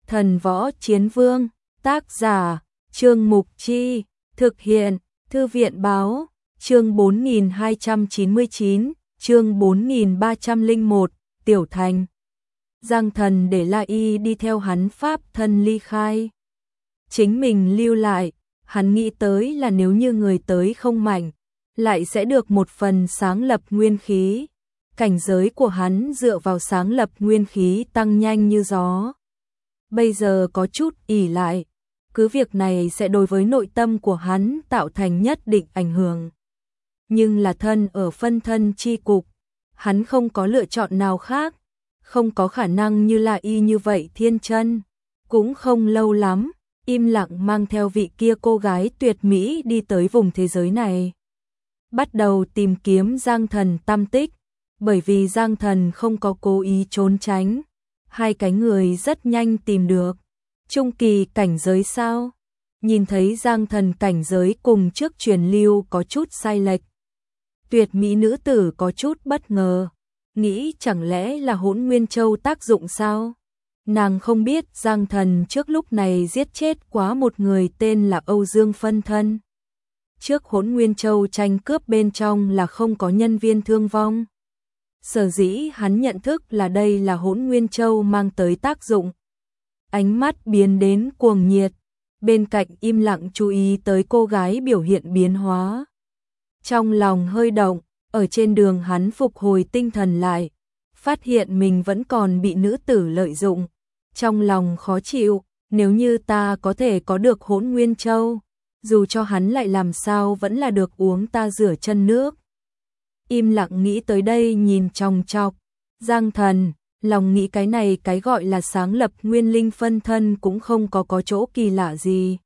Thần Võ Chiến Vương, tác giả, Trương Mục Chi, thực hiện, Thư viện Báo, chương 4299, chương 4301, Tiểu Thành. Giang Thần để La Y đi theo hắn pháp thân ly khai. Chính mình lưu lại, hắn nghĩ tới là nếu như người tới không mạnh, lại sẽ được một phần sáng lập nguyên khí. Cảnh giới của hắn dựa vào sáng lập nguyên khí tăng nhanh như gió. Bây giờ có chút ỷ lại, cứ việc này sẽ đối với nội tâm của hắn tạo thành nhất định ảnh hưởng. Nhưng là thân ở phân thân chi cục, hắn không có lựa chọn nào khác, không có khả năng như La Y như vậy thiên chân. Cũng không lâu lắm, im lặng mang theo vị kia cô gái tuyệt mỹ đi tới vùng thế giới này. Bắt đầu tìm kiếm Giang Thần tăm tích, bởi vì Giang Thần không có cố ý trốn tránh. Hai cái người rất nhanh tìm được. Trung kỳ cảnh giới sao? Nhìn thấy Giang Thần cảnh giới cùng trước truyền lưu có chút sai lệch. Tuyệt mỹ nữ tử có chút bất ngờ, nghĩ chẳng lẽ là Hỗn Nguyên Châu tác dụng sao? Nàng không biết Giang Thần trước lúc này giết chết quá một người tên là Âu Dương phân thân. Trước Hỗn Nguyên Châu tranh cướp bên trong là không có nhân viên thương vong. Sở dĩ hắn nhận thức là đây là Hỗn Nguyên Châu mang tới tác dụng. Ánh mắt biến đến cuồng nhiệt, bên cạnh im lặng chú ý tới cô gái biểu hiện biến hóa. Trong lòng hơi động, ở trên đường hắn phục hồi tinh thần lại, phát hiện mình vẫn còn bị nữ tử lợi dụng. Trong lòng khó chịu, nếu như ta có thể có được Hỗn Nguyên Châu, dù cho hắn lại làm sao vẫn là được uống ta rửa chân nước. Im lặng nghĩ tới đây nhìn chòng chọc, Giang Thần, lòng nghĩ cái này cái gọi là sáng lập nguyên linh phân thân cũng không có chỗ kỳ lạ gì.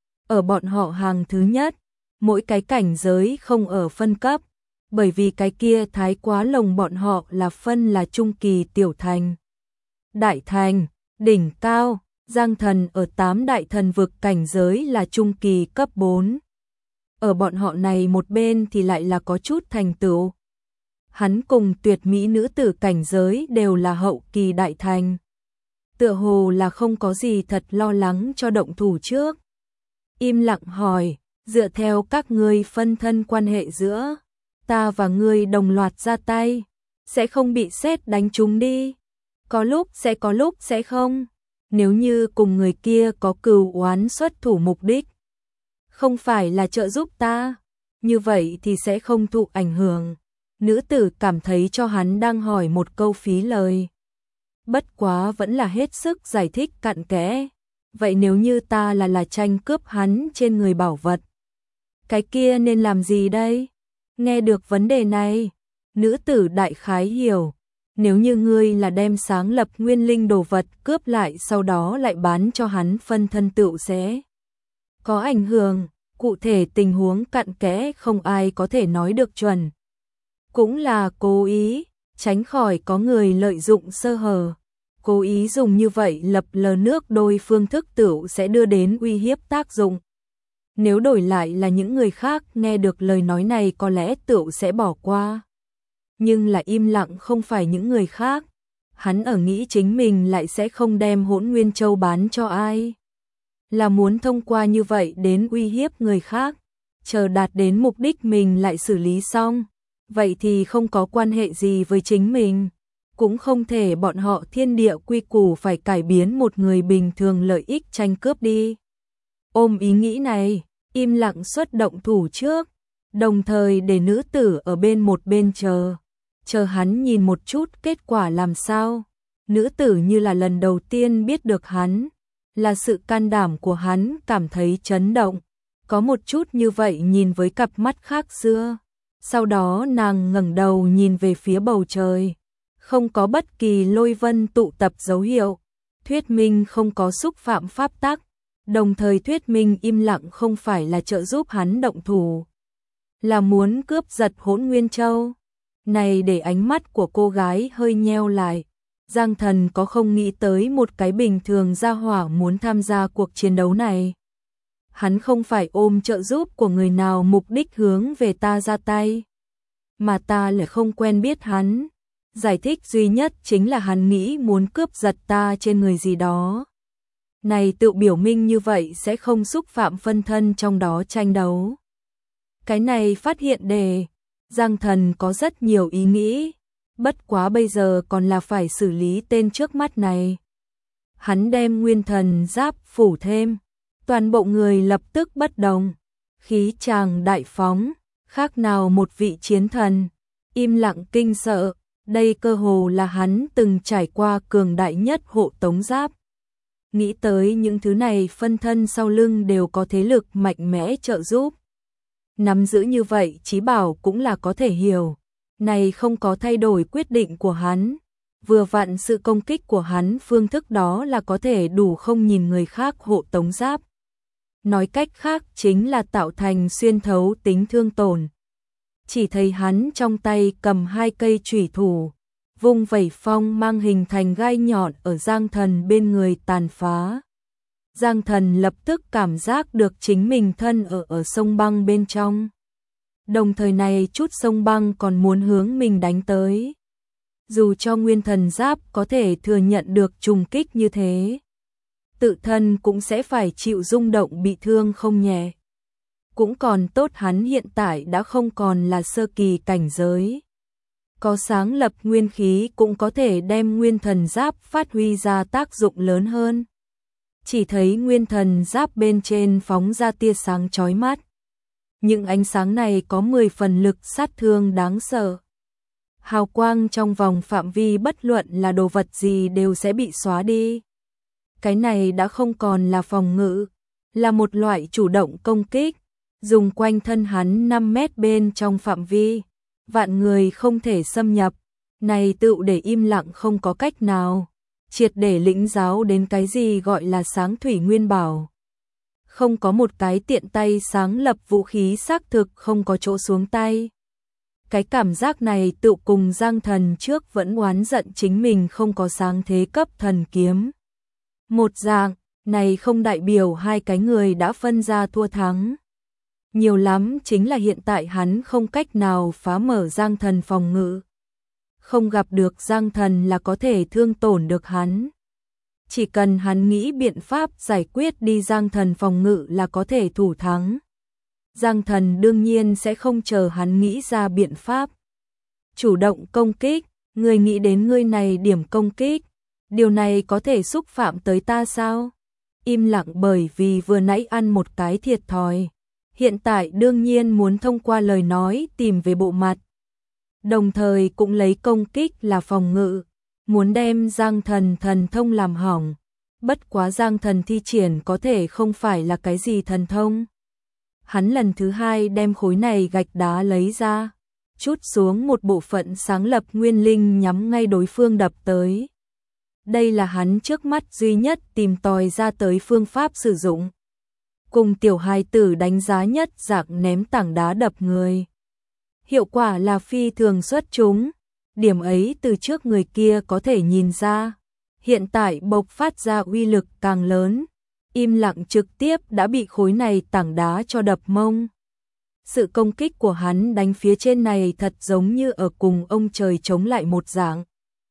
Ở bọn họ hàng thứ nhất, mỗi cái cảnh giới không ở phân cấp, bởi vì cái kia thái quá lồng bọn họ là phân là trung kỳ tiểu thành. Đại thành, đỉnh cao, Giang Thần ở 8 đại thần vực cảnh giới là trung kỳ cấp 4. Ở bọn họ này một bên thì lại là có chút thành tựu. Hắn cùng tuyệt mỹ nữ tử cảnh giới đều là hậu kỳ đại thành. Tựa hồ là không có gì thật lo lắng cho động thủ trước. Im lặng hỏi, dựa theo các ngươi phân thân quan hệ giữa ta và ngươi đồng loạt ra tay, sẽ không bị sét đánh trúng đi. Có lúc sẽ không. Nếu như cùng người kia có cừu oán xuất thủ mục đích, không phải là trợ giúp ta, như vậy thì sẽ không thụ ảnh hưởng. Nữ tử cảm thấy cho hắn đang hỏi một câu phí lời. Bất quá vẫn là hết sức giải thích cặn kẽ. Vậy nếu như ta là tranh cướp hắn trên người bảo vật, cái kia nên làm gì đây? Nghe được vấn đề này, nữ tử đại khái hiểu. Nếu như ngươi là đem sáng lập nguyên linh đồ vật cướp lại sau đó lại bán cho hắn phân thân tựu sẽ có ảnh hưởng, cụ thể tình huống cặn kẽ không ai có thể nói được chuẩn. Cũng là cố ý, tránh khỏi có người lợi dụng sơ hở. Cố ý dùng như vậy lập lờ nước đôi phương thức tựu sẽ đưa đến uy hiếp tác dụng. Nếu đổi lại là những người khác nghe được lời nói này có lẽ tựu sẽ bỏ qua. Nhưng là im lặng không phải những người khác. Hắn ở nghĩ chính mình lại sẽ không đem Hỗn Nguyên Châu bán cho ai. Là muốn thông qua như vậy đến uy hiếp người khác. Chờ đạt đến mục đích mình lại xử lý xong. Vậy thì không có quan hệ gì với chính mình. Cũng không thể bọn họ thiên địa quy củ phải cải biến một người bình thường lợi ích tranh cướp đi. Ôm ý nghĩ này, im lặng xuất động thủ trước. Đồng thời để nữ tử ở một bên chờ. Chờ hắn nhìn một chút kết quả làm sao. Nữ tử như là lần đầu tiên biết được hắn. Là sự can đảm của hắn cảm thấy chấn động. Có một chút như vậy nhìn với cặp mắt khác xưa. Sau đó nàng ngẩng đầu nhìn về phía bầu trời. Không có bất kỳ lôi vân tụ tập dấu hiệu. Thuyết minh không có xúc phạm pháp tắc. Đồng thời thuyết minh im lặng không phải là trợ giúp hắn động thủ. Là muốn cướp giật Hỗn Nguyên Châu. Này để ánh mắt của cô gái hơi nheo lại. Giang Thần có không nghĩ tới một cái bình thường gia hỏa muốn tham gia cuộc chiến đấu này. Hắn không phải ôm trợ giúp của người nào mục đích hướng về ta ra tay. Mà ta lại không quen biết hắn. Giải thích duy nhất chính là hắn nghĩ muốn cướp giật ta trên người gì đó. Này tự biểu minh như vậy sẽ không xúc phạm phân thân trong đó tranh đấu. Cái này phát hiện đề, Giang Thần có rất nhiều ý nghĩ, bất quá bây giờ còn là phải xử lý tên trước mắt này. Hắn đem nguyên thần giáp phủ thêm, toàn bộ người lập tức bất đồng, khí tràng đại phóng, khác nào một vị chiến thần, im lặng kinh sợ, đây cơ hồ là hắn từng trải qua cường đại nhất hộ tống giáp. Nghĩ tới những thứ này, phân thân sau lưng đều có thế lực mạnh mẽ trợ giúp. Nắm giữ như vậy Chí Bảo cũng là có thể hiểu, này không có thay đổi quyết định của hắn. Vừa vặn sự công kích của hắn phương thức đó là có thể đủ không nhìn người khác hộ tống giáp. Nói cách khác chính là tạo thành xuyên thấu tính thương tổn. Chỉ thấy hắn trong tay cầm 2 cây chủy thủ, vung vẩy phong mang hình thành gai nhọn ở Giang Thần bên người tàn phá. Giang Thần lập tức cảm giác được chính mình thân ở sông băng bên trong. Đồng thời này chút sông băng còn muốn hướng mình đánh tới. Dù cho nguyên thần giáp có thể thừa nhận được trùng kích như thế, tự thân cũng sẽ phải chịu rung động bị thương không nhẹ. Cũng còn tốt hắn hiện tại đã không còn là sơ kỳ cảnh giới. Có sáng lập nguyên khí cũng có thể đem nguyên thần giáp phát huy ra tác dụng lớn hơn. Chỉ thấy nguyên thần giáp bên trên phóng ra tia sáng chói mắt. Những ánh sáng này có 10 phần lực sát thương đáng sợ. Hào quang trong vòng phạm vi bất luận là đồ vật gì đều sẽ bị xóa đi. Cái này đã không còn là phòng ngự, là một loại chủ động công kích, dùng quanh thân hắn 5 mét bên trong phạm vi, vạn người không thể xâm nhập, này tựu để im lặng không có cách nào, triệt để lĩnh giáo đến cái gì gọi là sáng thủy nguyên bảo. Không có một cái tiện tay sáng lập vũ khí xác thực không có chỗ xuống tay. Cái cảm giác này tự cùng Giang Thần trước vẫn oán giận chính mình không có sáng thế cấp thần kiếm. Một dạng, này không đại biểu hai cái người đã phân ra thua thắng. Nhiều lắm chính là hiện tại hắn không cách nào phá mở Giang Thần phòng ngự. Không gặp được Giang Thần là có thể thương tổn được hắn. Chỉ cần hắn nghĩ biện pháp giải quyết đi Giang Thần phòng ngự là có thể thủ thắng. Giang Thần đương nhiên sẽ không chờ hắn nghĩ ra biện pháp. Chủ động công kích, người nghĩ đến ngươi này điểm công kích, điều này có thể xúc phạm tới ta sao? Im lặng bởi vì vừa nãy ăn một cái thiệt thòi. Hiện tại đương nhiên muốn thông qua lời nói tìm về bộ mặt. Đồng thời cũng lấy công kích là phòng ngự, muốn đem Giang Thần thần thông làm hỏng. Bất quá Giang Thần thi triển có thể không phải là cái gì thần thông. Hắn lần thứ hai đem khối này gạch đá lấy ra, trút xuống một bộ phận sáng lập nguyên linh nhắm ngay đối phương đập tới. Đây là hắn trước mắt duy nhất tìm tòi ra tới phương pháp sử dụng. Cùng tiểu hài tử đánh giá nhất dạng ném tảng đá đập người. Hiệu quả là phi thường xuất chúng, điểm ấy từ trước người kia có thể nhìn ra. Hiện tại bộc phát ra uy lực càng lớn, im lặng trực tiếp đã bị khối này tảng đá cho đập mông. Sự công kích của hắn đánh phía trên này thật giống như ở cùng ông trời chống lại một dạng.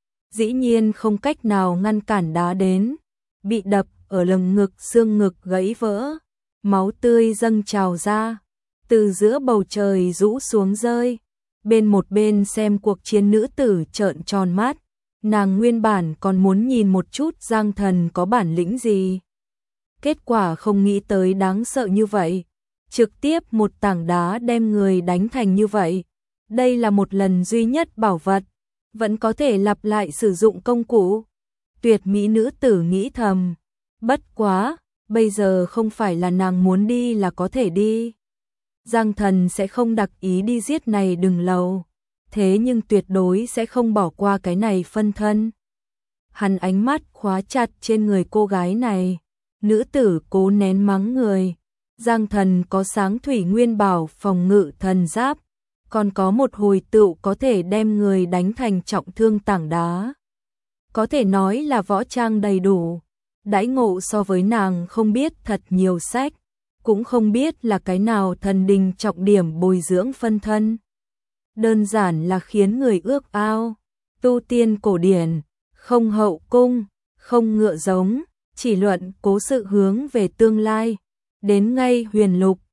Dĩ nhiên không cách nào ngăn cản đá đến, bị đập ở lồng ngực, xương ngực gãy vỡ, máu tươi dâng trào ra, từ giữa bầu trời rũ xuống rơi. Bên một bên xem cuộc chiến nữ tử trợn tròn mắt, nàng nguyên bản còn muốn nhìn một chút Giang Thần có bản lĩnh gì. Kết quả không nghĩ tới đáng sợ như vậy, trực tiếp một tảng đá đem người đánh thành như vậy. Đây là một lần duy nhất bảo vật, vẫn có thể lặp lại sử dụng công cụ. Tuyệt mỹ nữ tử nghĩ thầm, bất quá, bây giờ không phải là nàng muốn đi là có thể đi. Giang Thần sẽ không đặc ý đi giết này đừng lầu, thế nhưng tuyệt đối sẽ không bỏ qua cái này phân thân. Hắn ánh mắt khóa chặt trên người cô gái này, nữ tử cố nén mắng người. Giang Thần có sáng thủy nguyên bảo phòng ngự thần giáp, còn có một hồi tựu có thể đem người đánh thành trọng thương tảng đá. Có thể nói là võ trang đầy đủ, đãi ngộ so với nàng không biết thật nhiều sách, cũng không biết là cái nào thần đình trọng điểm bồi dưỡng phân thân. Đơn giản là khiến người ước ao, tu tiên cổ điển, không hậu cung, không ngựa giống, chỉ luận cố sự hướng về tương lai. Đến ngay huyền lục,